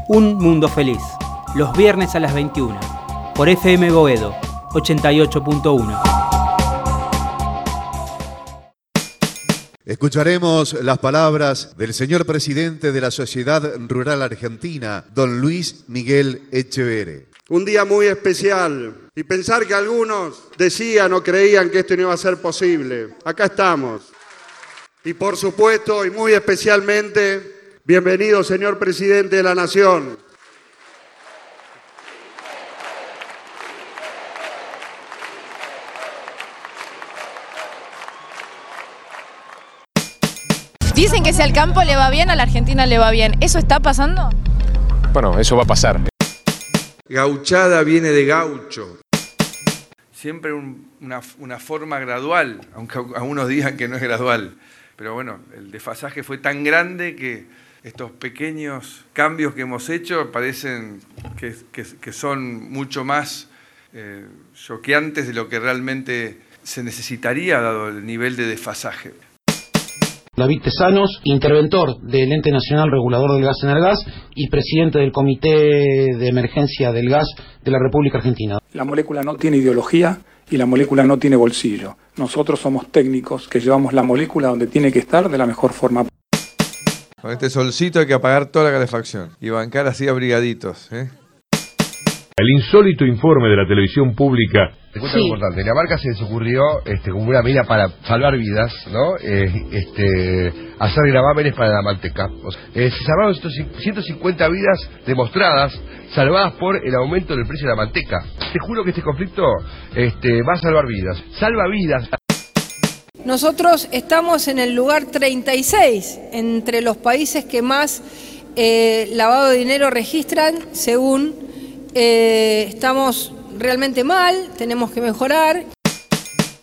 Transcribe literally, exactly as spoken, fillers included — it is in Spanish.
Un Mundo Feliz, los viernes a las veintiuna, por F M Boedo ochenta y ocho punto uno. Escucharemos las palabras del señor presidente de la Sociedad Rural Argentina, don Luis Miguel Echeverre. Un día muy especial, y pensar que algunos decían o creían que esto no iba a ser posible. Acá estamos. Y por supuesto, y muy especialmente, bienvenido señor presidente de la Nación. Dicen que si al campo le va bien, a la Argentina le va bien. ¿Eso está pasando? Bueno, eso va a pasar. Gauchada viene de gaucho. Siempre un, una, una forma gradual, aunque algunos digan que no es gradual. Pero bueno, el desfasaje fue tan grande que estos pequeños cambios que hemos hecho parecen que, que, que son mucho más eh, choqueantes de lo que realmente se necesitaría dado el nivel de desfasaje. David Tesanos, interventor del Ente Nacional Regulador del Gas Energas y presidente del Comité de Emergencia del Gas de la República Argentina. La molécula no tiene ideología y la molécula no tiene bolsillo. Nosotros somos técnicos que llevamos la molécula donde tiene que estar de la mejor forma. Con este solcito hay que apagar toda la calefacción y bancar así abrigaditos, ¿eh? El insólito informe de la televisión pública. Te cuento algo importante. En la marca se les ocurrió este, como una medida para salvar vidas, ¿no? Eh, este, hacer gravámenes para la manteca. O sea, eh, se salvaron ciento cincuenta vidas demostradas, salvadas por el aumento del precio de la manteca. Te juro que este conflicto este, va a salvar vidas. Salva vidas. Nosotros estamos en el lugar treinta y seis entre los países que más eh, lavado de dinero registran, según... Eh, estamos realmente mal, tenemos que mejorar.